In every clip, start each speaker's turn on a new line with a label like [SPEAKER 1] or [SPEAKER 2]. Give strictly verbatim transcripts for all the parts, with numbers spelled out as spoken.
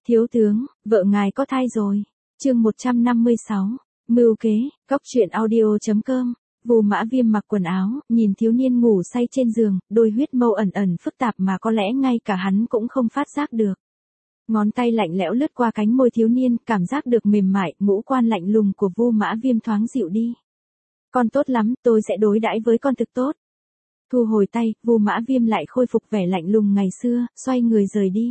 [SPEAKER 1] Thiếu tướng, vợ ngài có thai rồi. Chương một trăm năm mươi sáu. Mưu kế, góc truyện audio chấm com. Vu Mã Viêm mặc quần áo, nhìn thiếu niên ngủ say trên giường, đôi huyết mâu ẩn ẩn phức tạp mà có lẽ ngay cả hắn cũng không phát giác được. Ngón tay lạnh lẽo lướt qua cánh môi thiếu niên, cảm giác được mềm mại, ngũ quan lạnh lùng của Vu Mã Viêm thoáng dịu đi. Con tốt lắm, tôi sẽ đối đãi với con thực tốt. Thu hồi tay, Vu Mã Viêm lại khôi phục vẻ lạnh lùng ngày xưa, xoay người rời đi.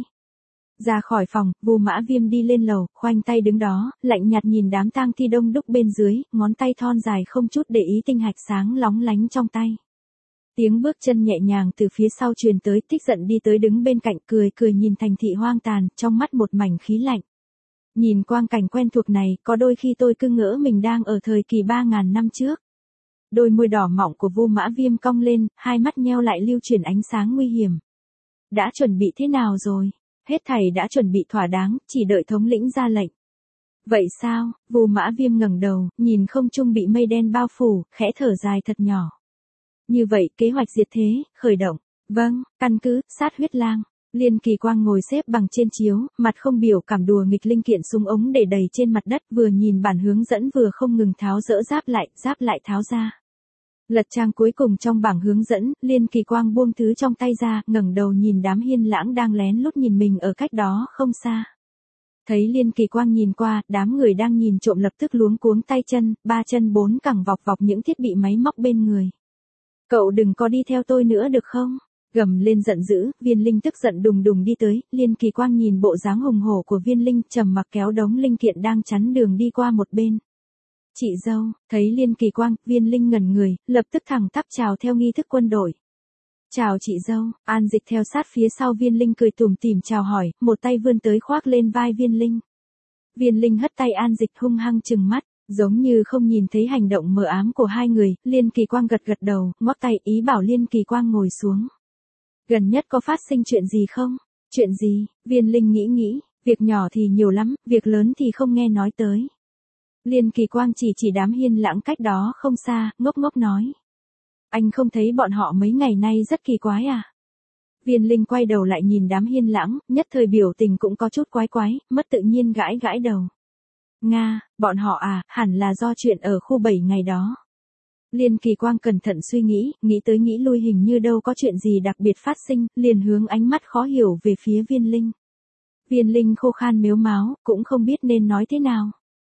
[SPEAKER 1] Ra khỏi phòng, Vu Mã Viêm đi lên lầu, khoanh tay đứng đó, lạnh nhạt nhìn đám tang thi đông đúc bên dưới, ngón tay thon dài không chút để ý tinh hạch sáng lóng lánh trong tay. Tiếng bước chân nhẹ nhàng từ phía sau truyền tới, Tích Giận đi tới đứng bên cạnh, cười cười nhìn thành thị hoang tàn, trong mắt một mảnh khí lạnh. Nhìn quang cảnh quen thuộc này, có đôi khi tôi cứ ngỡ mình đang ở thời kỳ ba ngàn năm trước. Đôi môi đỏ mọng của Vu Mã Viêm cong lên, hai mắt nheo lại lưu chuyển ánh sáng nguy hiểm. Đã chuẩn bị thế nào rồi? Hết thảy đã chuẩn bị thỏa đáng, chỉ đợi thống lĩnh ra lệnh. Vậy sao? Vu Mã Viêm ngẩng đầu, nhìn không trung bị mây đen bao phủ, khẽ thở dài thật nhỏ. Như vậy, kế hoạch diệt thế, khởi động. Vâng, căn cứ, sát huyết lang. Liên Kỳ Quang ngồi xếp bằng trên chiếu, mặt không biểu cảm đùa nghịch linh kiện súng ống để đầy trên mặt đất, vừa nhìn bản hướng dẫn vừa không ngừng tháo dỡ giáp lại, giáp lại tháo ra. Lật trang cuối cùng trong bảng hướng dẫn, Liên Kỳ Quang buông thứ trong tay ra, ngẩng đầu nhìn đám Hiên Lãng đang lén lút nhìn mình ở cách đó không xa. Thấy Liên Kỳ Quang nhìn qua, đám người đang nhìn trộm lập tức luống cuống tay chân, ba chân bốn cẳng vọc vọc những thiết bị máy móc bên người. Cậu đừng có đi theo tôi nữa được không? Gầm lên giận dữ, Viên Linh tức giận đùng đùng đi tới, Liên Kỳ Quang nhìn bộ dáng hùng hổ của Viên Linh, trầm mặc kéo đống linh kiện đang chắn đường đi qua một bên. Chị dâu, thấy Liên Kỳ Quang, Viên Linh ngẩn người, lập tức thẳng tắp chào theo nghi thức quân đội. Chào chị dâu, An Dịch theo sát phía sau Viên Linh cười tủm tỉm chào hỏi, một tay vươn tới khoác lên vai Viên Linh. Viên Linh hất tay An Dịch hung hăng trừng mắt, giống như không nhìn thấy hành động mờ ám của hai người, Liên Kỳ Quang gật gật đầu, ngoắc tay ý bảo Liên Kỳ Quang ngồi xuống. Gần nhất có phát sinh chuyện gì không? Chuyện gì? Viên Linh nghĩ nghĩ, việc nhỏ thì nhiều lắm, việc lớn thì không nghe nói tới. Liên Kỳ Quang chỉ chỉ đám Hiên Lãng cách đó không xa, ngốc ngốc nói. Anh không thấy bọn họ mấy ngày nay rất kỳ quái à? Viên Linh quay đầu lại nhìn đám Hiên Lãng, nhất thời biểu tình cũng có chút quái quái, mất tự nhiên gãi gãi đầu. Nga, bọn họ à, hẳn là do chuyện ở khu bảy ngày đó. Liên Kỳ Quang cẩn thận suy nghĩ, nghĩ tới nghĩ lui hình như đâu có chuyện gì đặc biệt phát sinh, liền hướng ánh mắt khó hiểu về phía Viên Linh. Viên Linh khô khan mếu máo, cũng không biết nên nói thế nào.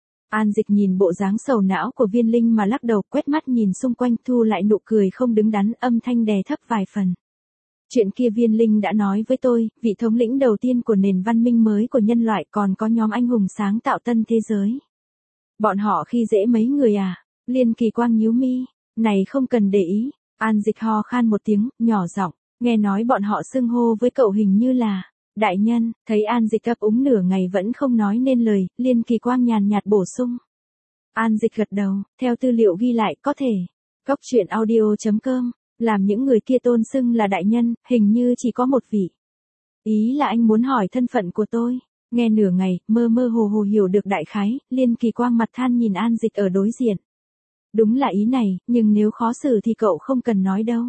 [SPEAKER 1] An Dịch nhìn bộ dáng sầu não của Viên Linh mà lắc đầu, quét mắt nhìn xung quanh, thu lại nụ cười không đứng đắn, âm thanh đè thấp vài phần. Chuyện kia Viên Linh đã nói với tôi, vị thống lĩnh đầu tiên của nền văn minh mới của nhân loại, còn có nhóm anh hùng sáng tạo tân thế giới. Bọn họ khi dễ mấy người à? Liên Kỳ Quang nhíu mi, này không cần để ý. An Dịch ho khan một tiếng, nhỏ giọng, nghe nói bọn họ xưng hô với cậu hình như là đại nhân. Thấy An Dịch ấp úng nửa ngày vẫn không nói nên lời, Liên Kỳ Quang nhàn nhạt bổ sung. An Dịch gật đầu, theo tư liệu ghi lại có thể. Góc truyện audio chấm com, làm những người kia tôn xưng là đại nhân, hình như chỉ có một vị. Ý là anh muốn hỏi thân phận của tôi. Nghe nửa ngày, mơ mơ hồ hồ hiểu được đại khái, Liên Kỳ Quang mặt than nhìn An Dịch ở đối diện. Đúng là ý này, nhưng nếu khó xử thì cậu không cần nói đâu.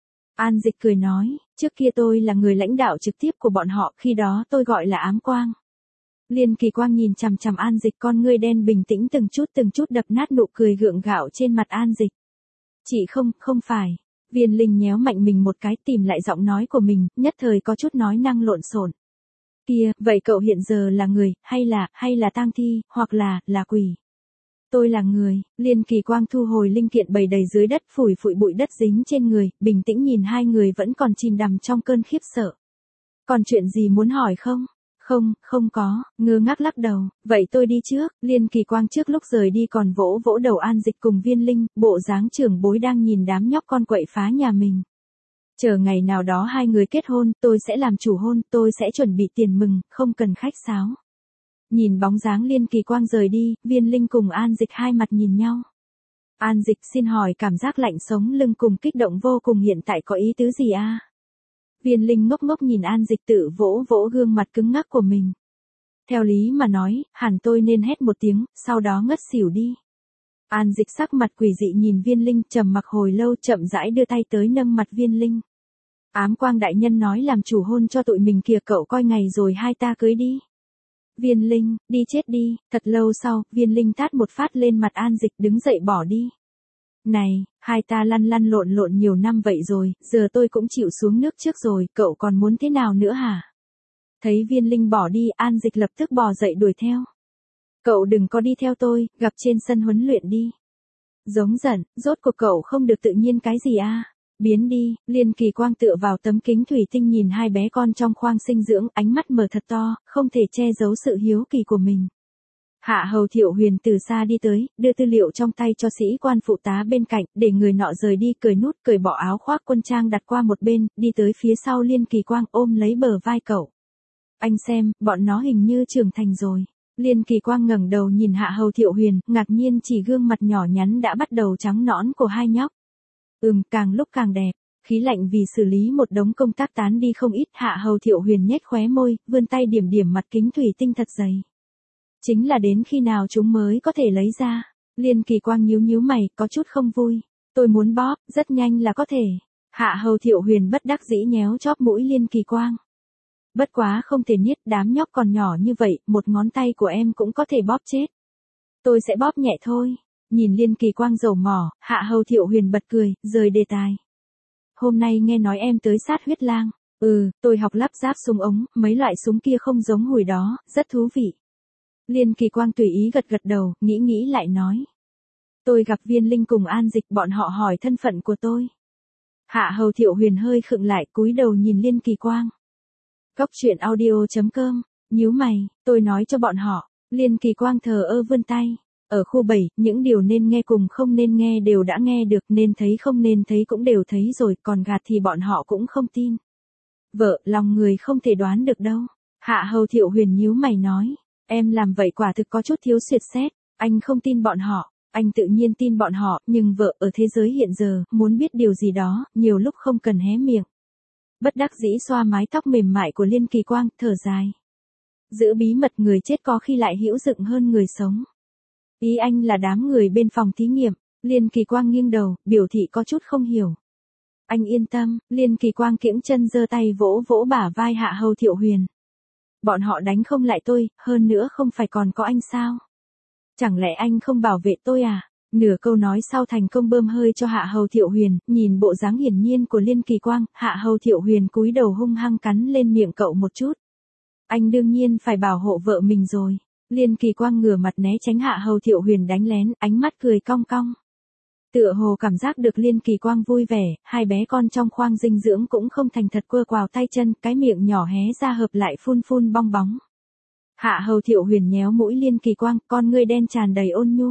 [SPEAKER 1] An Dịch cười nói, trước kia tôi là người lãnh đạo trực tiếp của bọn họ, khi đó tôi gọi là Ám Quang. Liên Kỳ Quang nhìn chằm chằm An Dịch, con ngươi đen bình tĩnh từng chút từng chút đập nát nụ cười gượng gạo trên mặt An Dịch. Chị không, không phải. Viên Linh nhéo mạnh mình một cái, tìm lại giọng nói của mình, nhất thời có chút nói năng lộn xộn. Kia, vậy cậu hiện giờ là người, hay là, hay là tang thi, hoặc là, là quỷ? Tôi là người. Liên Kỳ Quang thu hồi linh kiện bày đầy dưới đất, phủi phủi bụi đất dính trên người, bình tĩnh nhìn hai người vẫn còn chìm đắm trong cơn khiếp sợ. Còn chuyện gì muốn hỏi không? Không, không có, ngơ ngác lắc đầu. Vậy tôi đi trước. Liên Kỳ Quang trước lúc rời đi còn vỗ vỗ đầu An Dịch cùng Viên Linh, bộ dáng trưởng bối đang nhìn đám nhóc con quậy phá nhà mình. Chờ ngày nào đó hai người kết hôn, tôi sẽ làm chủ hôn, tôi sẽ chuẩn bị tiền mừng, không cần khách sáo. Nhìn bóng dáng Liên Kỳ Quang rời đi, Viên Linh cùng An Dịch hai mặt nhìn nhau. An Dịch xin hỏi cảm giác lạnh sống lưng cùng kích động vô cùng hiện tại có ý tứ gì a? Viên Linh ngốc ngốc nhìn An Dịch tự vỗ vỗ gương mặt cứng ngắc của mình. Theo lý mà nói, hẳn tôi nên hét một tiếng, sau đó ngất xỉu đi. An Dịch sắc mặt quỷ dị nhìn Viên Linh, trầm mặc hồi lâu, chậm rãi đưa tay tới nâng mặt Viên Linh. Ám Quang đại nhân nói làm chủ hôn cho tụi mình kìa, cậu coi ngày rồi hai ta cưới đi. Viên Linh, đi chết đi, thật lâu sau, Viên Linh tát một phát lên mặt An Dịch đứng dậy bỏ đi. Này, hai ta lăn lăn lộn lộn nhiều năm vậy rồi, giờ tôi cũng chịu xuống nước trước rồi, cậu còn muốn thế nào nữa hả? Thấy Viên Linh bỏ đi, An Dịch lập tức bò dậy đuổi theo. Cậu đừng có đi theo tôi, gặp trên sân huấn luyện đi. Giống giận, rốt cuộc cậu không được tự nhiên cái gì à? Biến đi, Liên Kỳ Quang tựa vào tấm kính thủy tinh nhìn hai bé con trong khoang sinh dưỡng, ánh mắt mở thật to, không thể che giấu sự hiếu kỳ của mình. Hạ Hầu Thiệu Huyền từ xa đi tới, đưa tư liệu trong tay cho sĩ quan phụ tá bên cạnh, để người nọ rời đi, cởi nút, cởi bỏ áo khoác quân trang đặt qua một bên, đi tới phía sau Liên Kỳ Quang ôm lấy bờ vai cậu. Anh xem, bọn nó hình như trưởng thành rồi. Liên Kỳ Quang ngẩng đầu nhìn Hạ Hầu Thiệu Huyền, ngạc nhiên chỉ gương mặt nhỏ nhắn đã bắt đầu trắng nõn của hai nhóc. Ừm, càng lúc càng đẹp. Khí lạnh vì xử lý một đống công tác tán đi không ít. Hạ Hầu Thiệu Huyền nhếch khóe môi, vươn tay điểm điểm mặt kính thủy tinh thật dày. Chính là đến khi nào chúng mới có thể lấy ra. Liên Kỳ Quang nhíu nhíu mày, có chút không vui. Tôi muốn bóp, rất nhanh là có thể. Hạ Hầu Thiệu Huyền bất đắc dĩ nhéo chóp mũi Liên Kỳ Quang. Bất quá không thể niết, đám nhóc còn nhỏ như vậy, một ngón tay của em cũng có thể bóp chết. Tôi sẽ bóp nhẹ thôi. Nhìn Liên Kỳ Quang dầu mỏ, Hạ Hầu Thiệu Huyền bật cười, rời đề tài. Hôm nay nghe nói em tới sát huyết lang. Ừ, tôi học lắp ráp súng ống, mấy loại súng kia không giống hồi đó, rất thú vị. Liên Kỳ Quang tùy ý gật gật đầu, nghĩ nghĩ lại nói. Tôi gặp Viên Linh cùng An Dịch, bọn họ hỏi thân phận của tôi. Hạ Hầu Thiệu Huyền hơi khựng lại, cúi đầu nhìn Liên Kỳ Quang. Góc truyện audio chấm com, nhíu mày, tôi nói cho bọn họ. Liên Kỳ Quang thờ ơ vươn tay. Ở khu bảy, những điều nên nghe cùng không nên nghe đều đã nghe được, nên thấy không nên thấy cũng đều thấy rồi, còn gạt thì bọn họ cũng không tin. Vợ, lòng người không thể đoán được đâu. Hạ Hầu Thiệu Huyền nhíu mày nói. Em làm vậy quả thực có chút thiếu suyệt xét, anh không tin bọn họ, anh tự nhiên tin bọn họ, nhưng vợ ở thế giới hiện giờ, muốn biết điều gì đó, nhiều lúc không cần hé miệng. Bất đắc dĩ xoa mái tóc mềm mại của Liên Kỳ Quang, thở dài. Giữ bí mật người chết có khi lại hữu dụng hơn người sống. Ý anh là đám người bên phòng thí nghiệm. Liên Kỳ Quang nghiêng đầu, biểu thị có chút không hiểu. Anh yên tâm. Liên Kỳ Quang kiễng chân giơ tay vỗ vỗ bả vai Hạ Hầu Thiệu Huyền. Bọn họ đánh không lại tôi, hơn nữa không phải còn có anh sao? Chẳng lẽ anh không bảo vệ tôi à? Nửa câu nói sau thành công bơm hơi cho Hạ Hầu Thiệu Huyền, nhìn bộ dáng hiển nhiên của Liên Kỳ Quang, Hạ Hầu Thiệu Huyền cúi đầu hung hăng cắn lên miệng cậu một chút. Anh đương nhiên phải bảo hộ vợ mình rồi. Liên Kỳ Quang ngửa mặt né tránh Hạ Hầu Thiệu Huyền đánh lén, ánh mắt cười cong cong. Tựa hồ cảm giác được Liên Kỳ Quang vui vẻ, hai bé con trong khoang dinh dưỡng cũng không thành thật quơ quào tay chân, cái miệng nhỏ hé ra hợp lại phun phun bong bóng. Hạ Hầu Thiệu Huyền nhéo mũi Liên Kỳ Quang, con ngươi đen tràn đầy ôn nhu.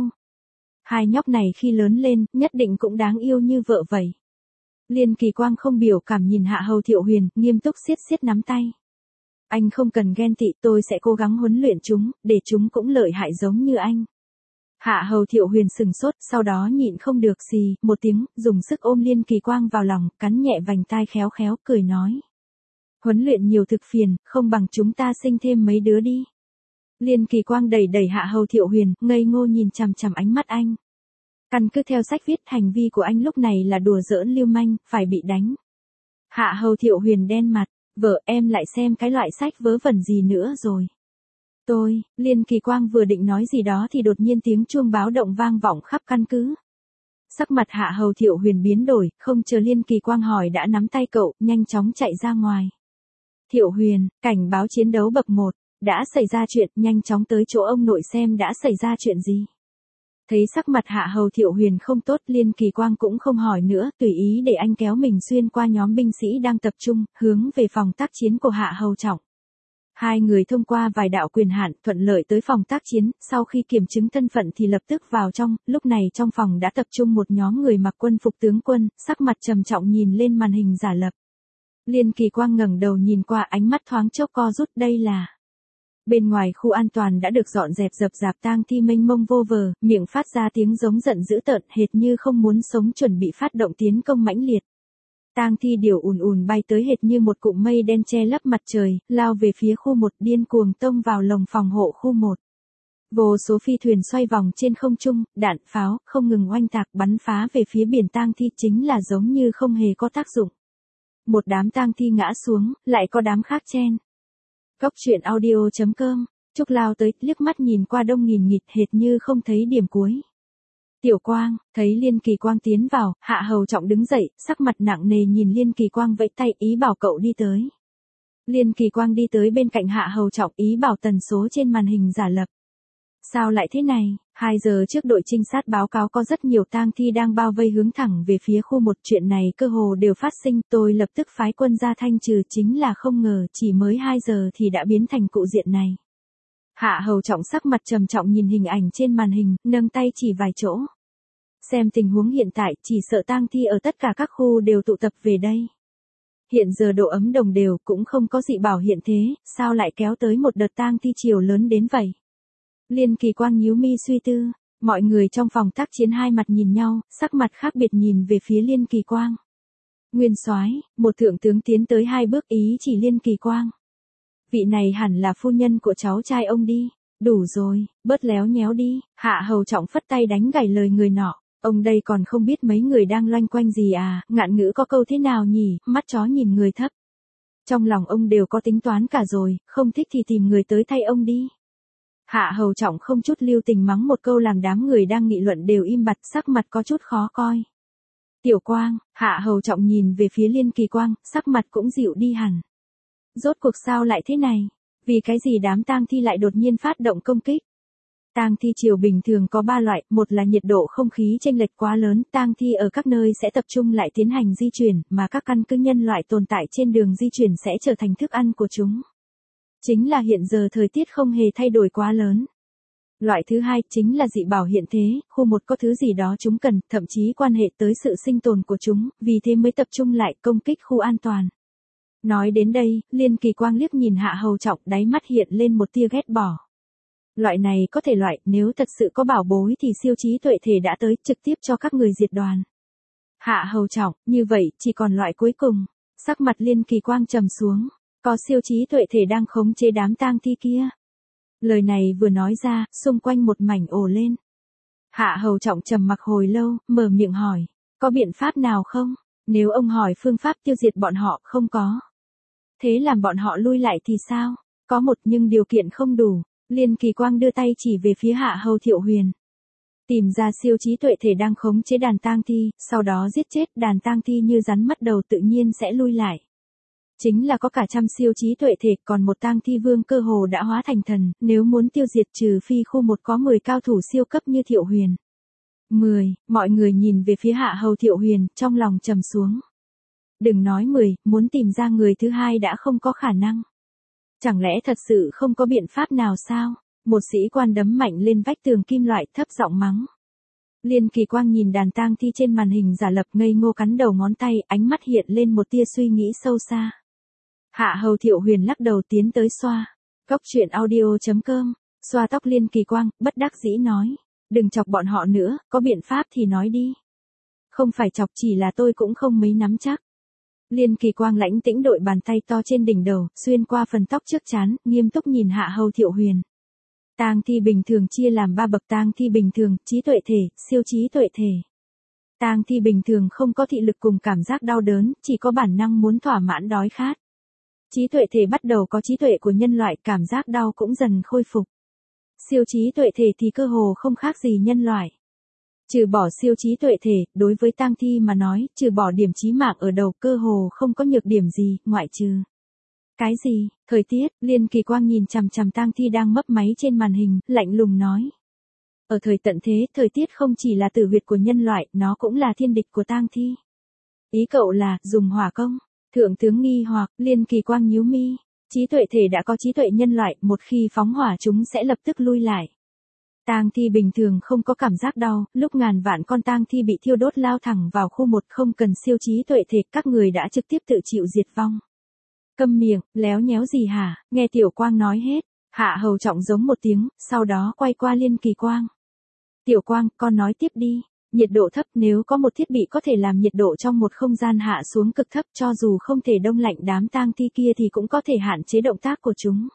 [SPEAKER 1] Hai nhóc này khi lớn lên, nhất định cũng đáng yêu như vợ vậy. Liên Kỳ Quang không biểu cảm nhìn Hạ Hầu Thiệu Huyền, nghiêm túc siết siết nắm tay. Anh không cần ghen tị, tôi sẽ cố gắng huấn luyện chúng, để chúng cũng lợi hại giống như anh. Hạ Hầu Thiệu Huyền sừng sốt, sau đó nhịn không được xì, một tiếng, dùng sức ôm Liên Kỳ Quang vào lòng, cắn nhẹ vành tai khéo khéo, cười nói. Huấn luyện nhiều thực phiền, không bằng chúng ta sinh thêm mấy đứa đi. Liên Kỳ Quang đẩy đẩy Hạ Hầu Thiệu Huyền, ngây ngô nhìn chằm chằm ánh mắt anh. Căn cứ theo sách viết, hành vi của anh lúc này là đùa giỡn lưu manh, phải bị đánh. Hạ Hầu Thiệu Huyền đen mặt, vợ em lại xem cái loại sách vớ vẩn gì nữa rồi. Tôi, Liên Kỳ Quang vừa định nói gì đó thì đột nhiên tiếng chuông báo động vang vọng khắp căn cứ. Sắc mặt Hạ Hầu Thiệu Huyền biến đổi, không chờ Liên Kỳ Quang hỏi đã nắm tay cậu, nhanh chóng chạy ra ngoài. Thiệu Huyền, cảnh báo chiến đấu bậc một, đã xảy ra chuyện, nhanh chóng tới chỗ ông nội xem đã xảy ra chuyện gì. Thấy sắc mặt Hạ Hầu Thiệu Huyền không tốt, Liên Kỳ Quang cũng không hỏi nữa, tùy ý để anh kéo mình xuyên qua nhóm binh sĩ đang tập trung, hướng về phòng tác chiến của Hạ Hầu Trọng. Hai người thông qua vài đạo quyền hạn, thuận lợi tới phòng tác chiến, sau khi kiểm chứng thân phận thì lập tức vào trong, lúc này trong phòng đã tập trung một nhóm người mặc quân phục tướng quân, sắc mặt trầm trọng nhìn lên màn hình giả lập. Liên Kỳ Quang ngẩng đầu nhìn qua, ánh mắt thoáng chốc co rút, đây là... Bên ngoài khu an toàn đã được dọn dẹp dập dạp tang thi mênh mông vô vờ, miệng phát ra tiếng giống giận dữ tợn, hệt như không muốn sống, chuẩn bị phát động tiến công mãnh liệt. Tang thi điểu ùn ùn bay tới hệt như một cụm mây đen che lấp mặt trời, lao về phía khu một, điên cuồng tông vào lồng phòng hộ khu một. Vô số phi thuyền xoay vòng trên không trung, đạn pháo không ngừng oanh tạc bắn phá về phía biển tang thi, chính là giống như không hề có tác dụng. Một đám tang thi ngã xuống, lại có đám khác chen. Góc truyện audio chấm com Trúc lao tới, liếc mắt nhìn qua đông nghìn nghịt hệt như không thấy điểm cuối. Tiểu Quang, thấy Liên Kỳ Quang tiến vào, Hạ Hầu Trọng đứng dậy, sắc mặt nặng nề nhìn Liên Kỳ Quang vẫy tay ý bảo cậu đi tới. Liên Kỳ Quang đi tới bên cạnh Hạ Hầu Trọng ý bảo tần số trên màn hình giả lập. Sao lại thế này? Hai giờ trước đội trinh sát báo cáo có rất nhiều tang thi đang bao vây hướng thẳng về phía khu một, chuyện này cơ hồ đều phát sinh, tôi lập tức phái quân ra thanh trừ, chính là không ngờ chỉ mới hai giờ thì đã biến thành cụ diện này. Hạ Hầu Trọng sắc mặt trầm trọng nhìn hình ảnh trên màn hình, nâng tay chỉ vài chỗ. Xem tình huống hiện tại, chỉ sợ tang thi ở tất cả các khu đều tụ tập về đây. Hiện giờ độ ấm đồng đều, cũng không có dị bảo hiện thế, sao lại kéo tới một đợt tang thi chiều lớn đến vậy? Liên Kỳ Quang nhíu mi suy tư, mọi người trong phòng tác chiến hai mặt nhìn nhau, sắc mặt khác biệt nhìn về phía Liên Kỳ Quang. Nguyên soái, một thượng tướng tiến tới hai bước ý chỉ Liên Kỳ Quang. Vị này hẳn là phu nhân của cháu trai ông đi, đủ rồi, bớt léo nhéo đi, Hạ Hầu Trọng phất tay đánh gãy lời người nọ. Ông đây còn không biết mấy người đang loanh quanh gì à, ngạn ngữ có câu thế nào nhỉ, mắt chó nhìn người thấp. Trong lòng ông đều có tính toán cả rồi, không thích thì tìm người tới thay ông đi. Hạ Hầu Trọng không chút lưu tình mắng một câu làm đám người đang nghị luận đều im bặt, sắc mặt có chút khó coi. Tiểu Quang, Hạ Hầu Trọng nhìn về phía Liên Kỳ Quang, sắc mặt cũng dịu đi hẳn. Rốt cuộc sao lại thế này? Vì cái gì đám tang thi lại đột nhiên phát động công kích? Tang thi chiều bình thường có ba loại, một là nhiệt độ không khí chênh lệch quá lớn, tang thi ở các nơi sẽ tập trung lại tiến hành di chuyển, mà các căn cứ nhân loại tồn tại trên đường di chuyển sẽ trở thành thức ăn của chúng. Chính là hiện giờ thời tiết không hề thay đổi quá lớn. Loại thứ hai chính là dị bảo hiện thế, khu một có thứ gì đó chúng cần, thậm chí quan hệ tới sự sinh tồn của chúng, vì thế mới tập trung lại công kích khu an toàn. Nói đến đây, Liên Kỳ Quang liếc nhìn Hạ Hầu Trọng, đáy mắt hiện lên một tia ghét bỏ. Loại này có thể loại, nếu thật sự có bảo bối thì siêu trí tuệ thể đã tới, trực tiếp cho các người diệt đoàn. Hạ Hầu Trọng, như vậy, chỉ còn loại cuối cùng. Sắc mặt Liên Kỳ Quang trầm xuống, có siêu trí tuệ thể đang khống chế đám tang thi kia. Lời này vừa nói ra, xung quanh một mảnh ồ lên. Hạ Hầu Trọng trầm mặc hồi lâu, mở miệng hỏi, có biện pháp nào không? Nếu ông hỏi phương pháp tiêu diệt bọn họ, không có. Thế làm bọn họ lui lại thì sao? Có một nhưng điều kiện không đủ. Liên Kỳ Quang đưa tay chỉ về phía Hạ Hầu Thiệu Huyền. Tìm ra siêu trí tuệ thể đang khống chế đàn tang thi, sau đó giết chết đàn tang thi như rắn mất đầu tự nhiên sẽ lui lại. Chính là có cả trăm siêu trí tuệ thể, còn một tang thi vương cơ hồ đã hóa thành thần, nếu muốn tiêu diệt trừ phi khu một có mười cao thủ siêu cấp như Thiệu Huyền. mười, mọi người nhìn về phía Hạ Hầu Thiệu Huyền, trong lòng trầm xuống. Đừng nói mười, muốn tìm ra người thứ hai đã không có khả năng. Chẳng lẽ thật sự không có biện pháp nào sao? Một sĩ quan đấm mạnh lên vách tường kim loại, thấp giọng mắng. Liên Kỳ Quang nhìn đàn tang thi trên màn hình giả lập, ngây ngô cắn đầu ngón tay, ánh mắt hiện lên một tia suy nghĩ sâu xa. Hạ Hầu Thiệu Huyền lắc đầu tiến tới xoa. Góc truyện audio chấm com, xoa tóc Liên Kỳ Quang, bất đắc dĩ nói. Đừng chọc bọn họ nữa, có biện pháp thì nói đi. Không phải chọc, chỉ là tôi cũng không mấy nắm chắc. Liên Kỳ Quang lãnh tĩnh đội bàn tay to trên đỉnh đầu, xuyên qua phần tóc trước trán, nghiêm túc nhìn Hạ Hầu Thiệu Huyền. Tang thi bình thường chia làm ba bậc: tang thi bình thường, trí tuệ thể, siêu trí tuệ thể. Tang thi bình thường không có thị lực cùng cảm giác đau đớn, chỉ có bản năng muốn thỏa mãn đói khát. Trí tuệ thể bắt đầu có trí tuệ của nhân loại, cảm giác đau cũng dần khôi phục. Siêu trí tuệ thể thì cơ hồ không khác gì nhân loại. Trừ bỏ siêu trí tuệ thể, đối với tang thi mà nói, trừ bỏ điểm chí mạng ở đầu, cơ hồ không có nhược điểm gì, ngoại trừ. Cái gì? Thời tiết. Liên Kỳ Quang nhìn chằm chằm tang thi đang mấp máy trên màn hình, lạnh lùng nói. Ở thời tận thế, thời tiết không chỉ là tử huyệt của nhân loại, nó cũng là thiên địch của tang thi. Ý cậu là, dùng hỏa công? Thượng tướng nghi hoặc. Liên Kỳ Quang nhíu mi. Trí tuệ thể đã có trí tuệ nhân loại, một khi phóng hỏa chúng sẽ lập tức lui lại. Tang thi bình thường không có cảm giác đau, lúc ngàn vạn con tang thi bị thiêu đốt lao thẳng vào khu một, không cần siêu trí tuệ thể, các người đã trực tiếp tự chịu diệt vong. Câm miệng, léo nhéo gì hả? Nghe Tiểu Quang nói hết. Hạ Hầu Trọng giống một tiếng, sau đó quay qua Liên Kỳ Quang. Tiểu Quang, con nói tiếp đi. Nhiệt độ thấp, nếu có một thiết bị có thể làm nhiệt độ trong một không gian hạ xuống cực thấp, cho dù không thể đông lạnh đám tang thi kia thì cũng có thể hạn chế động tác của chúng.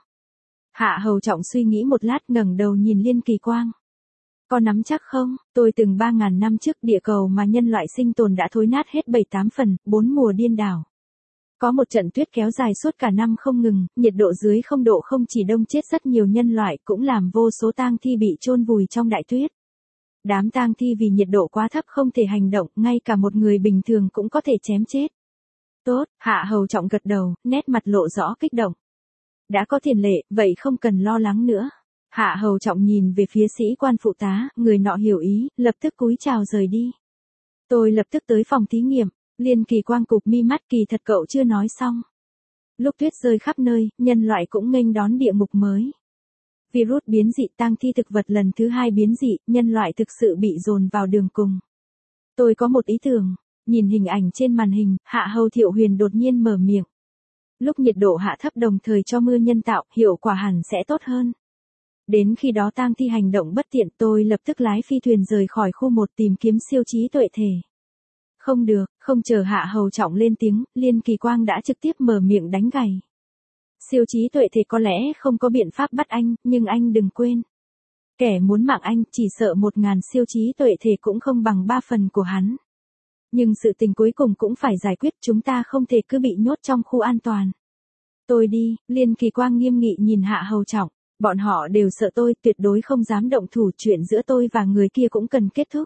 [SPEAKER 1] Hạ Hầu Trọng suy nghĩ một lát, ngẩng đầu nhìn Liên Kỳ Quang. Con nắm chắc không? Tôi từng ba ngàn năm trước địa cầu mà nhân loại sinh tồn đã thối nát hết bảy tám phần, bốn mùa điên đảo. Có một trận tuyết kéo dài suốt cả năm không ngừng, nhiệt độ dưới không độ không chỉ đông chết rất nhiều nhân loại, cũng làm vô số tang thi bị chôn vùi trong đại tuyết. Đám tang thi vì nhiệt độ quá thấp không thể hành động, ngay cả một người bình thường cũng có thể chém chết. Tốt, Hạ Hầu Trọng gật đầu, nét mặt lộ rõ kích động. Đã có tiền lệ, vậy không cần lo lắng nữa. Hạ Hầu Trọng nhìn về phía sĩ quan phụ tá, người nọ hiểu ý, lập tức cúi chào rời đi. Tôi lập tức tới phòng thí nghiệm, Liên Kỳ Quang cụp mi mắt, kỳ thật cậu chưa nói xong. Lúc tuyết rơi khắp nơi, nhân loại cũng nghênh đón địa ngục mới. Virus biến dị, tang thi thực vật lần thứ hai biến dị, nhân loại thực sự bị dồn vào đường cùng. Tôi có một ý tưởng, nhìn hình ảnh trên màn hình, Hạ Hầu Thiệu Huyền đột nhiên mở miệng. Lúc nhiệt độ hạ thấp đồng thời cho mưa nhân tạo, hiệu quả hẳn sẽ tốt hơn. Đến khi đó tang thi hành động bất tiện, tôi lập tức lái phi thuyền rời khỏi khu một tìm kiếm siêu trí tuệ thể. Không được, không chờ Hạ Hầu Trọng lên tiếng, Liên Kỳ Quang đã trực tiếp mở miệng đánh gày. Siêu trí tuệ thể có lẽ không có biện pháp bắt anh, nhưng anh đừng quên. Kẻ muốn mạng anh chỉ sợ một ngàn siêu trí tuệ thể cũng không bằng ba phần của hắn. Nhưng sự tình cuối cùng cũng phải giải quyết, chúng ta không thể cứ bị nhốt trong khu an toàn. Tôi đi, Liên Kỳ Quang nghiêm nghị nhìn Hạ Hầu Trọng, bọn họ đều sợ tôi, tuyệt đối không dám động thủ, chuyện giữa tôi và người kia cũng cần kết thúc.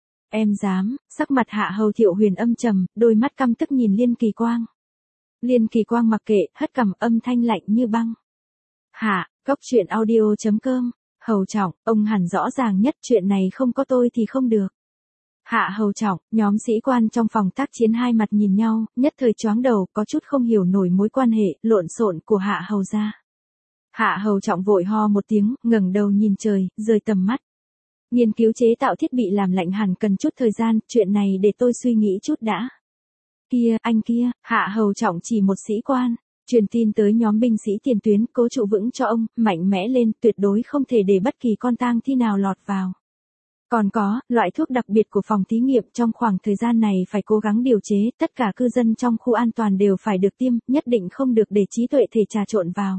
[SPEAKER 1] Em dám, sắc mặt Hạ Hầu Thiệu Huyền âm trầm, đôi mắt căm tức nhìn Liên Kỳ Quang. Liên Kỳ Quang mặc kệ, hất cằm, âm thanh lạnh như băng. Hạ, góc truyện audio chấm com, Hầu Trọng, ông hẳn rõ ràng nhất, chuyện này không có tôi thì không được. Hạ Hầu Trọng, nhóm sĩ quan trong phòng tác chiến hai mặt nhìn nhau, nhất thời choáng đầu, có chút không hiểu nổi mối quan hệ lộn xộn của Hạ Hầu gia. Hạ Hầu Trọng vội ho một tiếng, ngẩng đầu nhìn trời, rời tầm mắt. Nghiên cứu chế tạo thiết bị làm lạnh hẳn cần chút thời gian, chuyện này để tôi suy nghĩ chút đã. Kia, anh kia, Hạ Hầu Trọng chỉ một sĩ quan, truyền tin tới nhóm binh sĩ tiền tuyến, cố trụ vững cho ông, mạnh mẽ lên, tuyệt đối không thể để bất kỳ con tang thi nào lọt vào. Còn có, loại thuốc đặc biệt của phòng thí nghiệm trong khoảng thời gian này phải cố gắng điều chế, tất cả cư dân trong khu an toàn đều phải được tiêm, nhất định không được để trí tuệ thể trà trộn vào.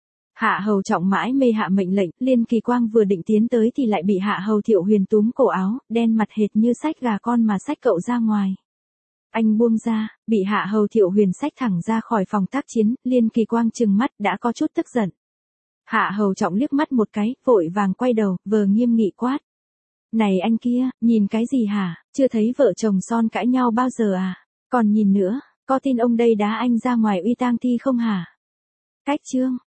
[SPEAKER 1] Hạ Hầu Trọng mãi mê hạ mệnh lệnh, Liên Kỳ Quang vừa định tiến tới thì lại bị Hạ Hầu Thiệu Huyền túm cổ áo, đen mặt hệt như xách gà con mà xách cậu ra ngoài. Anh buông ra, bị Hạ Hầu Thiệu Huyền xách thẳng ra khỏi phòng tác chiến, Liên Kỳ Quang trừng mắt đã có chút tức giận. Hạ Hầu Trọng liếc mắt một cái, vội vàng quay đầu, vờ nghiêm nghị quát. Này anh kia, nhìn cái gì hả, chưa thấy vợ chồng son cãi nhau bao giờ à, còn nhìn nữa, có tin ông đây đá anh ra ngoài uy tang thi không hả? Cách chương.